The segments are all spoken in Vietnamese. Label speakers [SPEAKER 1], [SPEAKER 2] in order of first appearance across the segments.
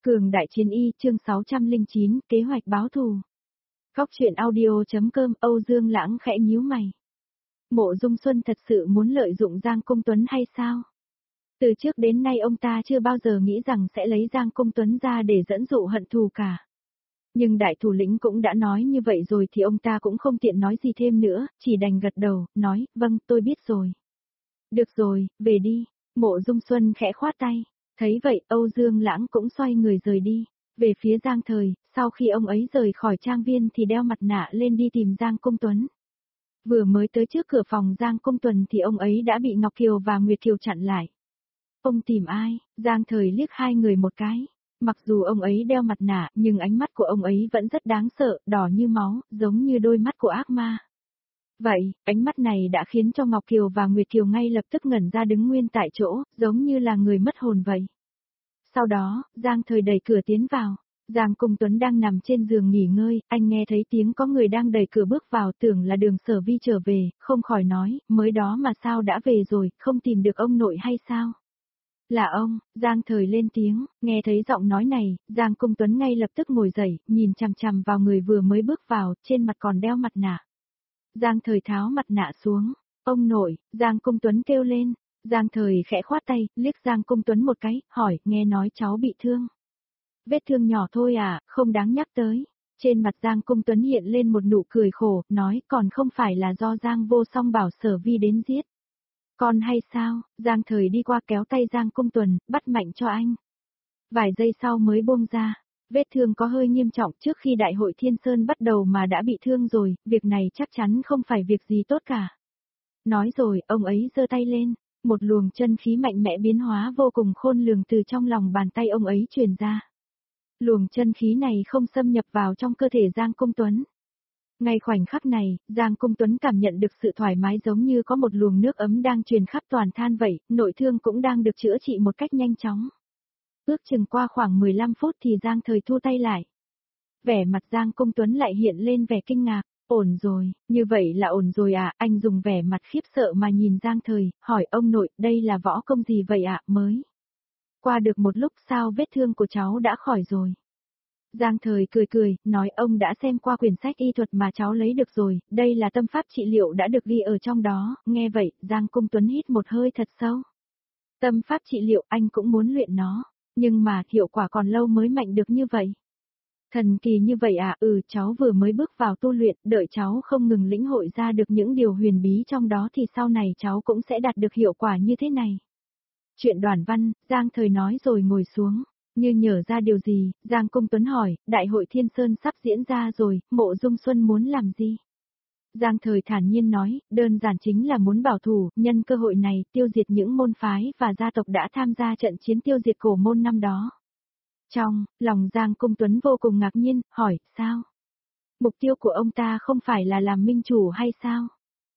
[SPEAKER 1] Cường Đại Chiến Y chương 609, kế hoạch báo thù. Góc truyện audio.com. Âu Dương Lãng khẽ nhíu mày. Mộ Dung Xuân thật sự muốn lợi dụng Giang Công Tuấn hay sao? Từ trước đến nay ông ta chưa bao giờ nghĩ rằng sẽ lấy Giang Công Tuấn ra để dẫn dụ hận thù cả. Nhưng đại thủ lĩnh cũng đã nói như vậy rồi thì ông ta cũng không tiện nói gì thêm nữa, chỉ đành gật đầu, nói, vâng, tôi biết rồi. Được rồi, về đi. Mộ Dung Xuân khẽ khoát tay. Thấy vậy, Âu Dương Lãng cũng xoay người rời đi. Về phía Giang Thời, sau khi ông ấy rời khỏi trang viên thì đeo mặt nạ lên đi tìm Giang Công Tuấn. Vừa mới tới trước cửa phòng Giang Công Tuấn thì ông ấy đã bị Ngọc Kiều và Nguyệt Kiều chặn lại. Ông tìm ai? Giang Thời liếc hai người một cái. Mặc dù ông ấy đeo mặt nạ, nhưng ánh mắt của ông ấy vẫn rất đáng sợ, đỏ như máu, giống như đôi mắt của ác ma. Vậy, ánh mắt này đã khiến cho Ngọc Kiều và Nguyệt Kiều ngay lập tức ngẩn ra đứng nguyên tại chỗ, giống như là người mất hồn vậy. Sau đó, Giang Thời đẩy cửa tiến vào. Giang Công Tuấn đang nằm trên giường nghỉ ngơi, anh nghe thấy tiếng có người đang đẩy cửa bước vào, tưởng là Đường Sở Vi trở về, không khỏi nói, mới đó mà sao đã về rồi, không tìm được ông nội hay sao? Là ông, Giang Thời lên tiếng, nghe thấy giọng nói này, Giang Công Tuấn ngay lập tức ngồi dậy, nhìn chằm chằm vào người vừa mới bước vào, trên mặt còn đeo mặt nạ. Giang Thời tháo mặt nạ xuống, ông nội, Giang Công Tuấn kêu lên. Giang Thời khẽ khoát tay, liếc Giang Công Tuấn một cái, hỏi, nghe nói cháu bị thương. Vết thương nhỏ thôi à, không đáng nhắc tới. Trên mặt Giang Công Tuấn hiện lên một nụ cười khổ, nói, còn không phải là do Giang Vô Song bảo Sở Vi đến giết. Còn hay sao? Giang Thời đi qua kéo tay Giang Công Tuấn, bắt mạnh cho anh. Vài giây sau mới buông ra. Vết thương có hơi nghiêm trọng, trước khi đại hội Thiên Sơn bắt đầu mà đã bị thương rồi, việc này chắc chắn không phải việc gì tốt cả. Nói rồi, ông ấy giơ tay lên. Một luồng chân khí mạnh mẽ biến hóa vô cùng khôn lường từ trong lòng bàn tay ông ấy truyền ra. Luồng chân khí này không xâm nhập vào trong cơ thể Giang Công Tuấn. Ngay khoảnh khắc này, Giang Công Tuấn cảm nhận được sự thoải mái giống như có một luồng nước ấm đang truyền khắp toàn thân vậy, nội thương cũng đang được chữa trị một cách nhanh chóng. Ước chừng qua khoảng 15 phút thì Giang Thời thu tay lại. Vẻ mặt Giang Công Tuấn lại hiện lên vẻ kinh ngạc. Ổn rồi, như vậy là ổn rồi à, anh dùng vẻ mặt khiếp sợ mà nhìn Giang Thời, hỏi ông nội, đây là võ công gì vậy ạ, mới. Qua được một lúc sao vết thương của cháu đã khỏi rồi. Giang Thời cười cười, nói ông đã xem qua quyển sách y thuật mà cháu lấy được rồi, đây là tâm pháp trị liệu đã được ghi ở trong đó, nghe vậy, Giang Công Tuấn hít một hơi thật sâu. Tâm pháp trị liệu anh cũng muốn luyện nó, nhưng mà hiệu quả còn lâu mới mạnh được như vậy. Thần kỳ như vậy à, cháu vừa mới bước vào tu luyện, đợi cháu không ngừng lĩnh hội ra được những điều huyền bí trong đó thì sau này cháu cũng sẽ đạt được hiệu quả như thế này. Chuyện đoàn văn, Giang Thời nói rồi ngồi xuống, như nhớ ra điều gì, Giang Công Tuấn hỏi, đại hội Thiên Sơn sắp diễn ra rồi, Mộ Dung Xuân muốn làm gì? Giang Thời thản nhiên nói, đơn giản chính là muốn bảo thủ, nhân cơ hội này tiêu diệt những môn phái và gia tộc đã tham gia trận chiến tiêu diệt cổ môn năm đó. Trong lòng Giang Công Tuấn vô cùng ngạc nhiên, hỏi, sao? Mục tiêu của ông ta không phải là làm minh chủ hay sao?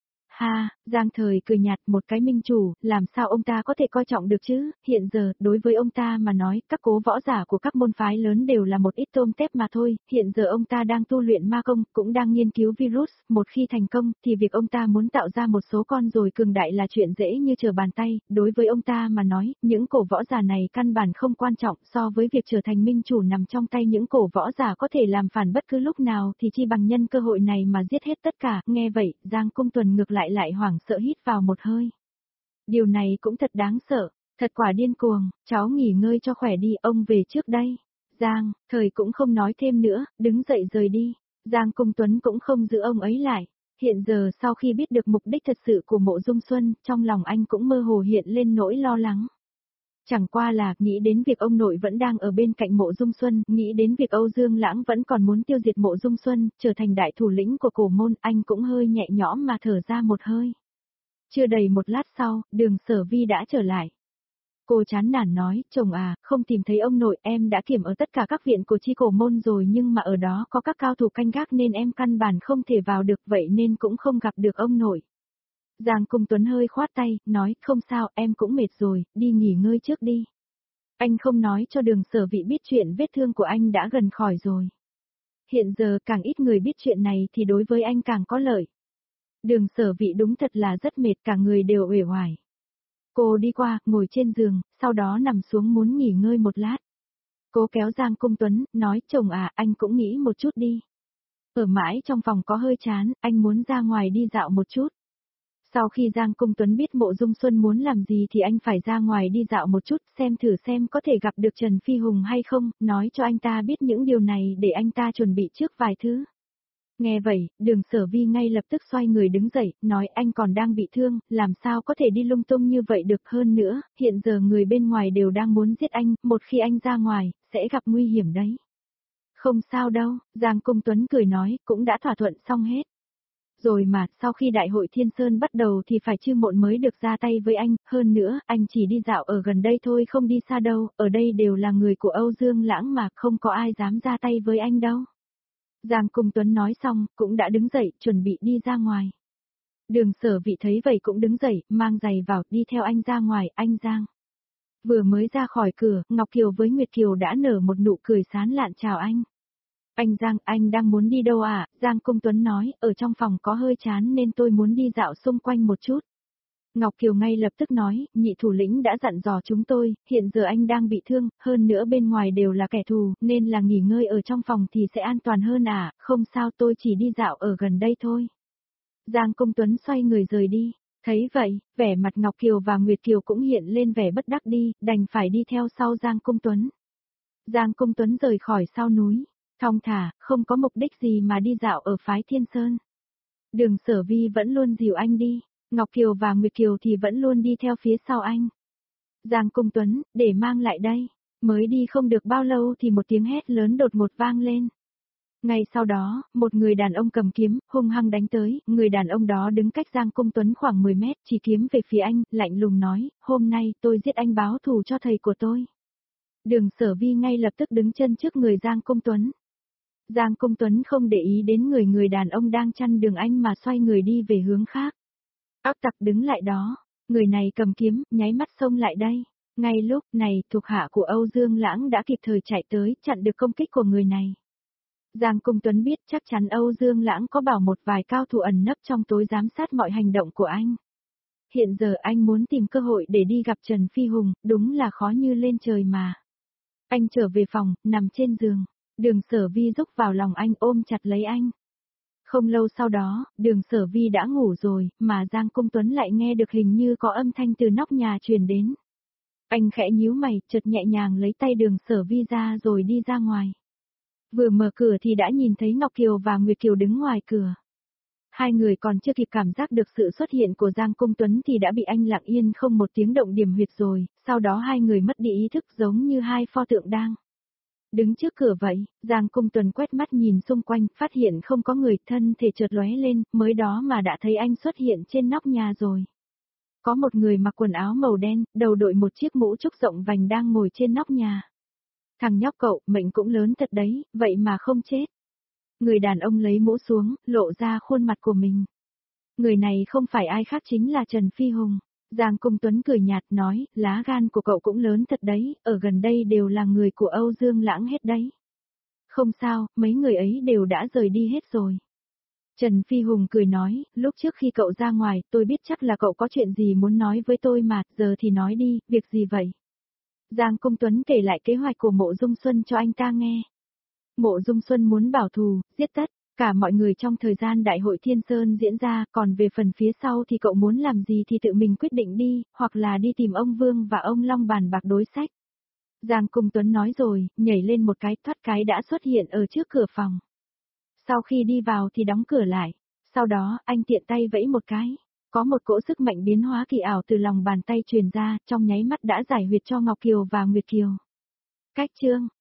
[SPEAKER 1] Ha, Giang Thời cười nhạt, một cái minh chủ, làm sao ông ta có thể coi trọng được chứ, hiện giờ, đối với ông ta mà nói, các cố võ giả của các môn phái lớn đều là một ít tôm tép mà thôi, hiện giờ ông ta đang tu luyện ma công, cũng đang nghiên cứu virus, một khi thành công, thì việc ông ta muốn tạo ra một số con rồi cường đại là chuyện dễ như trở bàn tay, đối với ông ta mà nói, những cổ võ giả này căn bản không quan trọng, so với việc trở thành minh chủ nằm trong tay những cổ võ giả có thể làm phản bất cứ lúc nào thì chi bằng nhân cơ hội này mà giết hết tất cả, nghe vậy, Giang Công Tuấn ngược lại hoảng sợ hít vào một hơi. Điều này cũng thật đáng sợ, thật quả điên cuồng, cháu nghỉ ngơi cho khỏe đi, ông về trước đây. Giang, Thời cũng không nói thêm nữa, đứng dậy rời đi. Giang Công Tuấn cũng không giữ ông ấy lại. Hiện giờ sau khi biết được mục đích thật sự của Mộ Dung Xuân, trong lòng anh cũng mơ hồ hiện lên nỗi lo lắng. Chẳng qua là nghĩ đến việc ông nội vẫn đang ở bên cạnh Mộ Dung Xuân, nghĩ đến việc Âu Dương Lãng vẫn còn muốn tiêu diệt Mộ Dung Xuân, trở thành đại thủ lĩnh của cổ môn, anh cũng hơi nhẹ nhõm mà thở ra một hơi. Chưa đầy một lát sau, Đường Sở Vi đã trở lại. Cô chán nản nói, chồng à, không tìm thấy ông nội, em đã kiểm ở tất cả các viện của chi cổ môn rồi nhưng mà ở đó có các cao thủ canh gác nên em căn bản không thể vào được, vậy nên cũng không gặp được ông nội. Giang Công Tuấn hơi khoát tay, nói, không sao, em cũng mệt rồi, đi nghỉ ngơi trước đi. Anh không nói cho Đường Sở Vi biết chuyện vết thương của anh đã gần khỏi rồi. Hiện giờ càng ít người biết chuyện này thì đối với anh càng có lợi. Đường Sở Vi đúng thật là rất mệt, cả người đều uể oải. Cô đi qua, ngồi trên giường, sau đó nằm xuống muốn nghỉ ngơi một lát. Cố kéo Giang Cung Tuấn, nói chồng à, anh cũng nghĩ một chút đi. Ở mãi trong phòng có hơi chán, anh muốn ra ngoài đi dạo một chút. Sau khi Giang Cung Tuấn biết Mộ Dung Xuân muốn làm gì thì anh phải ra ngoài đi dạo một chút xem thử xem có thể gặp được Trần Phi Hùng hay không, nói cho anh ta biết những điều này để anh ta chuẩn bị trước vài thứ. Nghe vậy, Đường Sở Vi ngay lập tức xoay người đứng dậy, nói anh còn đang bị thương, làm sao có thể đi lung tung như vậy được hơn nữa, hiện giờ người bên ngoài đều đang muốn giết anh, một khi anh ra ngoài, sẽ gặp nguy hiểm đấy. Không sao đâu, Giang Cung Tuấn cười nói, cũng đã thỏa thuận xong hết. Rồi mà, sau khi đại hội Thiên Sơn bắt đầu thì phải Chư Mộn mới được ra tay với anh, hơn nữa, anh chỉ đi dạo ở gần đây thôi không đi xa đâu, ở đây đều là người của Âu Dương Lãng mà không có ai dám ra tay với anh đâu. Giang Cung Tuấn nói xong, cũng đã đứng dậy, chuẩn bị đi ra ngoài. Đường Sở Vị thấy vậy cũng đứng dậy, mang giày vào, đi theo anh ra ngoài, anh Giang. Vừa mới ra khỏi cửa, Ngọc Kiều với Nguyệt Kiều đã nở một nụ cười sán lạn chào anh. Anh Giang, anh đang muốn đi đâu à? Giang Cung Tuấn nói, ở trong phòng có hơi chán nên tôi muốn đi dạo xung quanh một chút. Ngọc Kiều ngay lập tức nói, nhị thủ lĩnh đã dặn dò chúng tôi, hiện giờ anh đang bị thương, hơn nữa bên ngoài đều là kẻ thù, nên là nghỉ ngơi ở trong phòng thì sẽ an toàn hơn à, không sao tôi chỉ đi dạo ở gần đây thôi. Giang Cung Tuấn xoay người rời đi, thấy vậy, vẻ mặt Ngọc Kiều và Nguyệt Kiều cũng hiện lên vẻ bất đắc đi, đành phải đi theo sau Giang Cung Tuấn. Giang Cung Tuấn rời khỏi sau núi, thong thả, không có mục đích gì mà đi dạo ở phái Thiên Sơn. Đường Sở Vi vẫn luôn dìu anh đi. Ngọc Kiều và Nguyệt Kiều thì vẫn luôn đi theo phía sau anh. Giang Cung Tuấn, để mang lại đây. Mới đi không được bao lâu thì một tiếng hét lớn đột ngột vang lên. Ngay sau đó, một người đàn ông cầm kiếm, hung hăng đánh tới, người đàn ông đó đứng cách Giang Cung Tuấn khoảng 10 mét, chỉ kiếm về phía anh, lạnh lùng nói, hôm nay tôi giết anh báo thù cho thầy của tôi. Đường Sở Vi ngay lập tức đứng chân trước người Giang Cung Tuấn. Giang Cung Tuấn không để ý đến người đàn ông đang chặn đường anh mà xoay người đi về hướng khác. Ác tặc đứng lại đó, người này cầm kiếm, nháy mắt xông lại đây. Ngay lúc này, thuộc hạ của Âu Dương Lãng đã kịp thời chạy tới, chặn được công kích của người này. Giang Cung Tuấn biết chắc chắn Âu Dương Lãng có bảo một vài cao thủ ẩn nấp trong tối giám sát mọi hành động của anh. Hiện giờ anh muốn tìm cơ hội để đi gặp Trần Phi Hùng, đúng là khó như lên trời mà. Anh trở về phòng, nằm trên giường, Đường Sở Vi rúc vào lòng anh ôm chặt lấy anh. Không lâu sau đó, Đường Sở Vi đã ngủ rồi, mà Giang Cung Tuấn lại nghe được hình như có âm thanh từ nóc nhà truyền đến. Anh khẽ nhíu mày, chợt nhẹ nhàng lấy tay Đường Sở Vi ra rồi đi ra ngoài. Vừa mở cửa thì đã nhìn thấy Ngọc Kiều và Nguyệt Kiều đứng ngoài cửa. Hai người còn chưa kịp cảm giác được sự xuất hiện của Giang Cung Tuấn thì đã bị anh lặng yên không một tiếng động điểm huyệt rồi, sau đó hai người mất đi ý thức giống như hai pho tượng đang đứng trước cửa vậy. Giang Cung Tuấn quét mắt nhìn xung quanh, phát hiện không có người, thân thể chợt lóe lên, mới đó mà đã thấy anh xuất hiện trên nóc nhà rồi. Có một người mặc quần áo màu đen, đầu đội một chiếc mũ trúc rộng vành đang ngồi trên nóc nhà. Thằng nhóc cậu, mệnh cũng lớn thật đấy, vậy mà không chết. Người đàn ông lấy mũ xuống, lộ ra khuôn mặt của mình. Người này không phải ai khác chính là Trần Phi Hùng. Giang Cung Tuấn cười nhạt nói, lá gan của cậu cũng lớn thật đấy, ở gần đây đều là người của Âu Dương Lãng hết đấy. Không sao, mấy người ấy đều đã rời đi hết rồi. Trần Phi Hùng cười nói, lúc trước khi cậu ra ngoài, tôi biết chắc là cậu có chuyện gì muốn nói với tôi mà, giờ thì nói đi, việc gì vậy? Giang Cung Tuấn kể lại kế hoạch của Mộ Dung Xuân cho anh ta nghe. Mộ Dung Xuân muốn bảo thù, giết tất cả mọi người trong thời gian đại hội Thiên Sơn diễn ra, còn về phần phía sau thì cậu muốn làm gì thì tự mình quyết định đi, hoặc là đi tìm ông Vương và ông Long bàn bạc đối sách. Giang Cung Tuấn nói rồi, nhảy lên một cái, thoát cái đã xuất hiện ở trước cửa phòng. Sau khi đi vào thì đóng cửa lại, sau đó anh tiện tay vẫy một cái. Có một cỗ sức mạnh biến hóa kỳ ảo từ lòng bàn tay truyền ra, trong nháy mắt đã giải huyệt cho Ngọc Kiều và Nguyệt Kiều. Cách chương